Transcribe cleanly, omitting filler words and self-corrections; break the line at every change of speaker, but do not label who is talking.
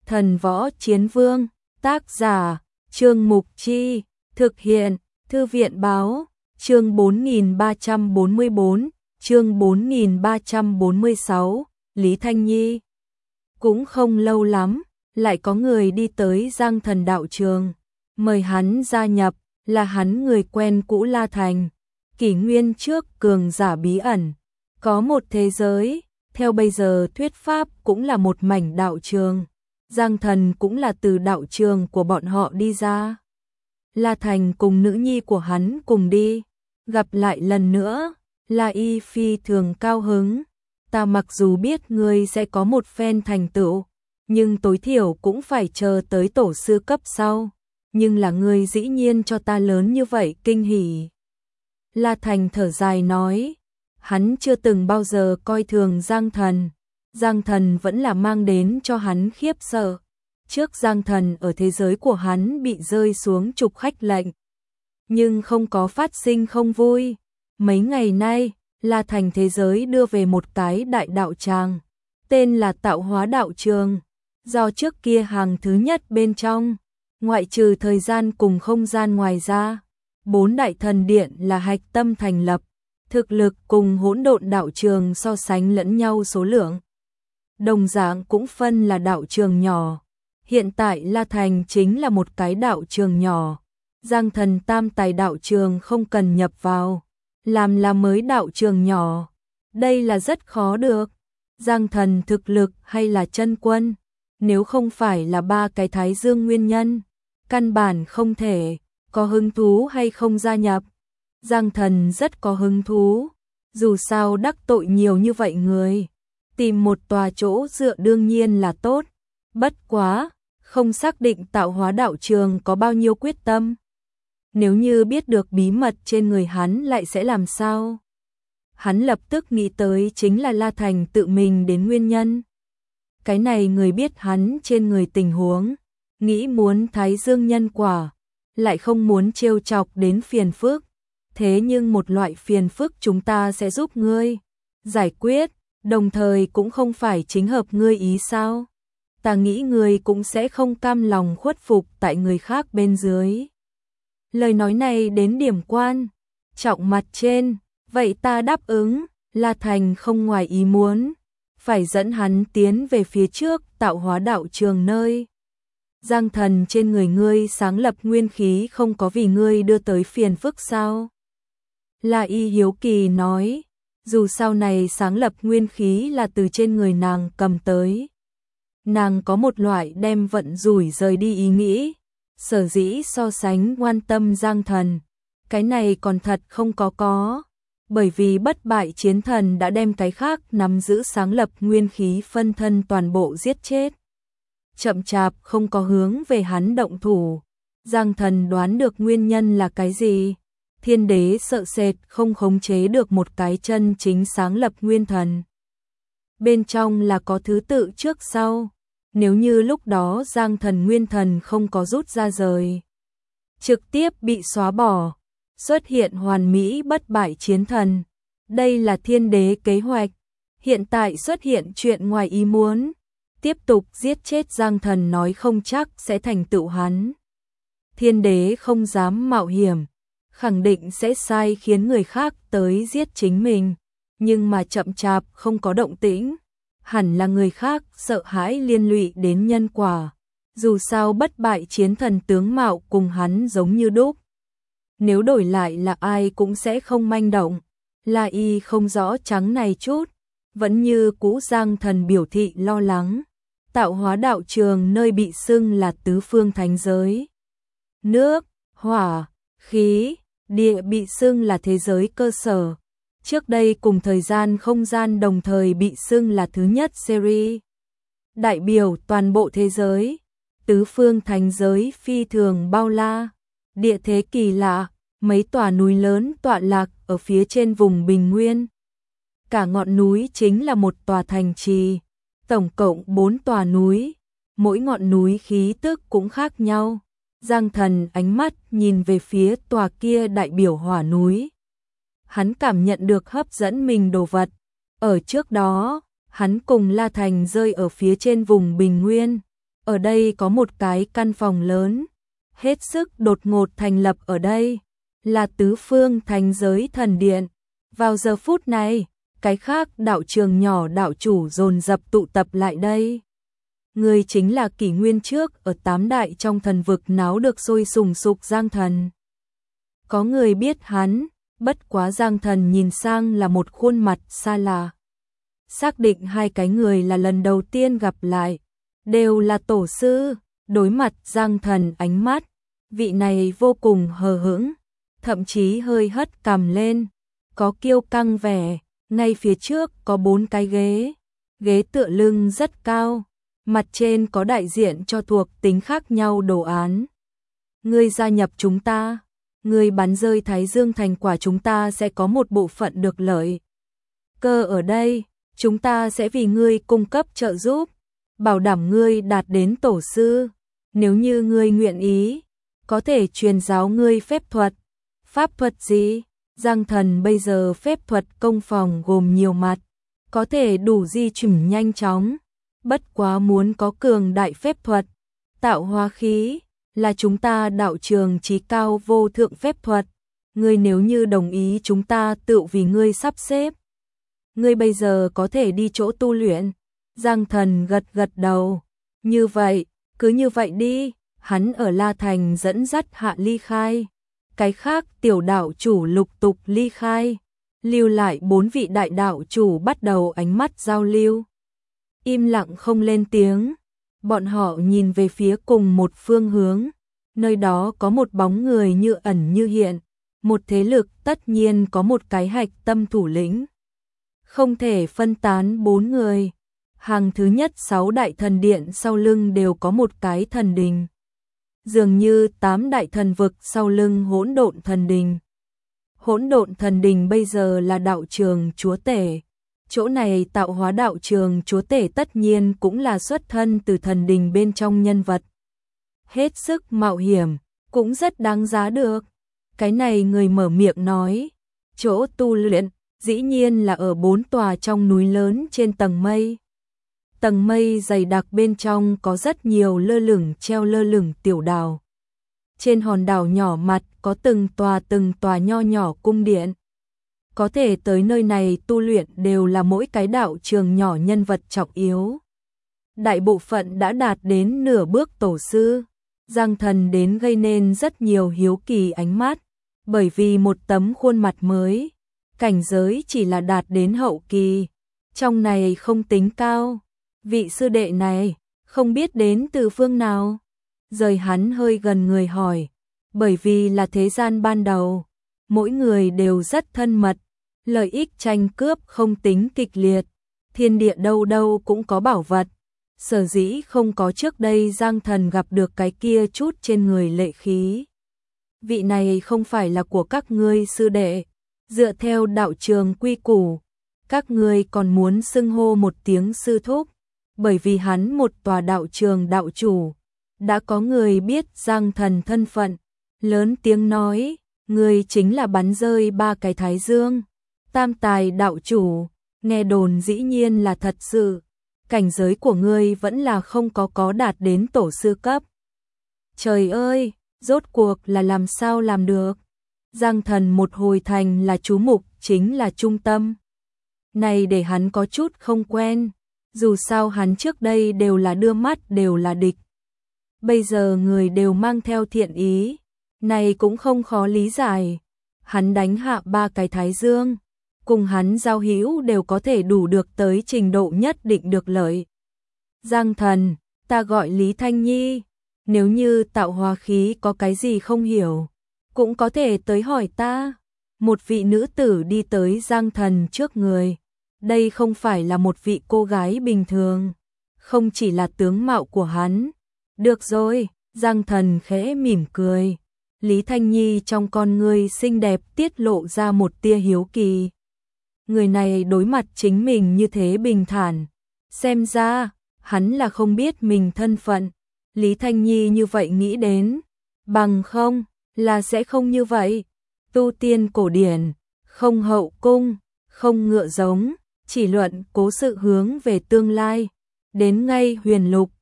Thần Võ Chiến Vương, tác giả, Trương Mục Chi, thực hiện, Thư viện Báo, chương 4344, chương 4346, Lý Thanh Nhi. Cũng không lâu lắm, lại có người đi tới Giang Thần đạo trường, mời hắn gia nhập, là hắn người quen cũ La Thành, kỷ nguyên trước cường giả bí ẩn, có một thế giới, theo bây giờ thuyết pháp cũng là một mảnh đạo trường. Giang Thần cũng là từ đạo trường của bọn họ đi ra. La Thành cùng nữ nhi của hắn cùng đi, gặp lại lần nữa, La Y phi thường cao hứng. Ta mặc dù biết ngươi sẽ có một phen thành tựu, nhưng tối thiểu cũng phải chờ tới tổ sư cấp sau. Nhưng là ngươi dĩ nhiên cho ta lớn như vậy kinh hỉ. La Thành thở dài nói, hắn chưa từng bao giờ coi thường Giang Thần. Giang Thần vẫn là mang đến cho hắn khiếp sợ. Trước Giang Thần ở thế giới của hắn bị rơi xuống trục khách lệnh, nhưng không có phát sinh không vui. Mấy ngày nay, La Thành thế giới đưa về một cái đại đạo tràng, tên là Tạo Hóa Đạo Trường, do trước kia hàng thứ nhất bên trong, ngoại trừ thời gian cùng không gian ngoài ra, 4 đại thần điện là hạch tâm thành lập, thực lực cùng hỗn độn đạo trường so sánh lẫn nhau số lượng. Đồng dạng cũng phân là đạo trường nhỏ. Hiện tại La Thành chính là một cái đạo trường nhỏ. Giang Thần tam tài đạo trường không cần nhập vào, làm là mới đạo trường nhỏ. Đây là rất khó được. Giang Thần thực lực hay là chân quân, nếu không phải là 3 cái Thái Dương nguyên nhân, căn bản không thể. Có hứng thú hay không gia nhập? Giang Thần rất có hứng thú, dù sao đắc tội nhiều như vậy người, tìm một tòa chỗ dựa đương nhiên là tốt. Bất quá, không xác định Tạo Hóa đạo trường có bao nhiêu quyết tâm. Nếu như biết được bí mật trên người hắn lại sẽ làm sao? Hắn lập tức nghĩ tới chính là La Thành tự mình đến nguyên nhân. Cái này người biết hắn trên người tình huống, nghĩ muốn Thái Dương nhân quả, lại không muốn trêu chọc đến phiền phức. Thế nhưng một loại phiền phức chúng ta sẽ giúp ngươi giải quyết, đồng thời cũng không phải chính hợp ngươi ý sao? Ta nghĩ ngươi cũng sẽ không cam lòng khuất phục tại người khác bên dưới. Lời nói này đến điểm quan trọng mặt trên, vậy ta đáp ứng. La Thành không ngoài ý muốn, phải dẫn hắn tiến về phía trước Tạo Hóa đạo trường nơi. Giang Thần trên người ngươi sáng lập nguyên khí không có vì ngươi đưa tới phiền phức sao? La Y hiếu kỳ nói, dù sau này sáng lập nguyên khí là từ trên người nàng cầm tới. Nàng có một loại đem vận rủi rời đi ý nghĩ, sở dĩ so sánh quan tâm Giang Thần. Cái này còn thật không có, bởi vì bất bại chiến thần đã đem cái khác nắm giữ sáng lập nguyên khí phân thân toàn bộ giết chết. Chậm chạp không có hướng về hắn động thủ. Giang Thần đoán được nguyên nhân là cái gì? Thiên đế sợ sệt không khống chế được một cái chân chính sáng lập nguyên thần. Bên trong là có thứ tự trước sau. Nếu như lúc đó Giang Thần nguyên thần không có rút ra rời, trực tiếp bị xóa bỏ, xuất hiện hoàn mỹ bất bại chiến thần. Đây là thiên đế kế hoạch. Hiện tại xuất hiện chuyện ngoài ý muốn, tiếp tục giết chết Giang Thần nói không chắc sẽ thành tựu hắn. Thiên đế không dám mạo hiểm, khẳng định sẽ sai khiến người khác tới giết chính mình, nhưng mà chậm chạp không có động tĩnh, hẳn là người khác sợ hãi liên lụy đến nhân quả. Dù sao bất bại chiến thần tướng mạo cùng hắn giống như đúc, nếu đổi lại là ai cũng sẽ không manh động. La Y không rõ trắng này chút, vẫn như cũ Giang Thần biểu thị lo lắng. Tạo Hóa đạo trường nơi bị xưng là tứ phương thánh giới, nước, hỏa, khí, địa bị xưng là thế giới cơ sở. Trước đây cùng thời gian không gian đồng thời bị xưng là thứ nhất series, đại biểu toàn bộ thế giới. Tứ phương thánh giới phi thường bao la, địa thế kỳ lạ, mấy tòa núi lớn tọa lạc ở phía trên vùng bình nguyên. Cả ngọn núi chính là một tòa thành trì, tổng cộng 4 tòa núi, mỗi ngọn núi khí tức cũng khác nhau. Giang Thần ánh mắt nhìn về phía tòa kia đại biểu hỏa núi. Hắn cảm nhận được hấp dẫn mình đồ vật. Ở trước đó, hắn cùng La Thành rơi ở phía trên vùng bình nguyên, Ở đây có một cái căn phòng lớn, hết sức đột ngột thành lập ở đây, là Tứ Phương Thánh Giới Thần Điện. Vào giờ phút này, cái khác đạo trường nhỏ đạo chủ dồn dập tụ tập lại đây. Người chính là kỷ nguyên trước ở 8 đại trong thần vực náo được sôi sùng sục Giang Thần. Có người biết hắn, bất quá Giang Thần nhìn sang là một khuôn mặt xa lạ. Xác định hai cái người là lần đầu tiên gặp lại, đều là tổ sư, đối mặt Giang Thần ánh mắt, vị này vô cùng hờ hững, thậm chí hơi hất cằm lên, có kiêu căng vẻ, ngay phía trước có 4 cái ghế, ghế tựa lưng rất cao, mặt trên có đại diện cho thuộc tính khác nhau đồ án. Ngươi gia nhập chúng ta, ngươi bắn rơi Thái Dương thành quả chúng ta sẽ có một bộ phận được lợi. Cơ ở đây, chúng ta sẽ vì ngươi cung cấp trợ giúp, bảo đảm ngươi đạt đến tổ sư, nếu như ngươi nguyện ý, có thể truyền giáo ngươi phép thuật. Pháp thuật gì? Giang Thần bây giờ phép thuật công phòng gồm nhiều mặt, có thể đủ di chuyển nhanh chóng, bất quá muốn có cường đại phép thuật, tạo hóa khí, là chúng ta đạo trường chí cao vô thượng phép thuật, ngươi nếu như đồng ý chúng ta tự vì ngươi sắp xếp. Ngươi bây giờ có thể đi chỗ tu luyện. Giang Thần gật gật đầu, như vậy, cứ như vậy đi, hắn ở La Thành dẫn dắt hạ ly khai. Cái khác tiểu đạo chủ lục tục ly khai, lưu lại 4 vị đại đạo chủ bắt đầu ánh mắt giao lưu. Im lặng không lên tiếng, bọn họ nhìn về phía cùng một phương hướng, nơi đó có một bóng người như ẩn như hiện, một thế lực tất nhiên có một cái hạch tâm thủ lĩnh. Không thể phân tán 4 người, hàng thứ nhất 6 đại thần điện sau lưng đều có một cái thần đình. Dường như 8 đại thần vực sau lưng Hỗn Độn Thần Đình. Hỗn Độn Thần Đình bây giờ là đạo trường chúa tể. Chỗ này tạo hóa đạo trường chúa tể tất nhiên cũng là xuất thân từ thần đình bên trong nhân vật. Hết sức mạo hiểm, cũng rất đáng giá được. Cái này người mở miệng nói, chỗ tu luyện, dĩ nhiên là ở 4 tòa trong núi lớn trên tầng mây. Tầng mây dày đặc bên trong có rất nhiều treo lơ lửng tiểu đảo. Trên hòn đảo nhỏ mặt có từng tòa nho nhỏ cung điện. Có thể tới nơi này tu luyện đều là mỗi cái đạo trường nhỏ nhân vật trọng yếu. Đại bộ phận đã đạt đến nửa bước tổ sư. Giang Thần đến gây nên rất nhiều hiếu kỳ ánh mắt, bởi vì một tấm khuôn mặt mới, cảnh giới chỉ là đạt đến hậu kỳ, trong này không tính cao. Vị sư đệ này, không biết đến từ phương nào? Rời hắn hơi gần người hỏi, bởi vì là thế gian ban đầu, mỗi người đều rất thân mật, lợi ích tranh cướp không tính kịch liệt, thiên địa đâu đâu cũng có bảo vật. Sở dĩ không có trước đây Giang Thần gặp được cái kia chút trên người lệ khí. Vị này không phải là của các ngươi sư đệ, dựa theo đạo trường quy củ, các ngươi còn muốn xưng hô một tiếng sư thúc. Bởi vì hắn một tòa đạo trường đạo chủ, đã có người biết Giang Thần thân phận, lớn tiếng nói, người chính là bắn rơi 3 cái thái dương, tam tài đạo chủ, nghe đồn dĩ nhiên là thật sự, cảnh giới của ngươi vẫn là không có đạt đến tổ sư cấp. Trời ơi, rốt cuộc là làm sao làm được? Giang Thần một hồi thành là chú mục chính là trung tâm. Này để hắn có chút không quen. Dù sao hắn trước đây đều là đưa mắt đều là địch. Bây giờ người đều mang theo thiện ý, này cũng không khó lý giải. Hắn đánh hạ 3 cái thái dương, cùng hắn giao hữu đều có thể đủ được tới trình độ nhất định được lợi. Giang Thần, ta gọi Lý Thanh Nhi, nếu như tạo hóa khí có cái gì không hiểu, cũng có thể tới hỏi ta. Một vị nữ tử đi tới Giang Thần trước người. Đây không phải là một vị cô gái bình thường, không chỉ là tướng mạo của hắn. Được rồi, Giang Thần khẽ mỉm cười. Lý Thanh Nhi trong con ngươi xinh đẹp tiết lộ ra một tia hiếu kỳ. Người này đối mặt chính mình như thế bình thản. Xem ra, hắn là không biết mình thân phận. Lý Thanh Nhi như vậy nghĩ đến. Bằng không, là sẽ không như vậy. Tu tiên cổ điển, không hậu cung, không ngựa giống. Chỉ luận cố sự hướng về tương lai, đến ngay huyền lục,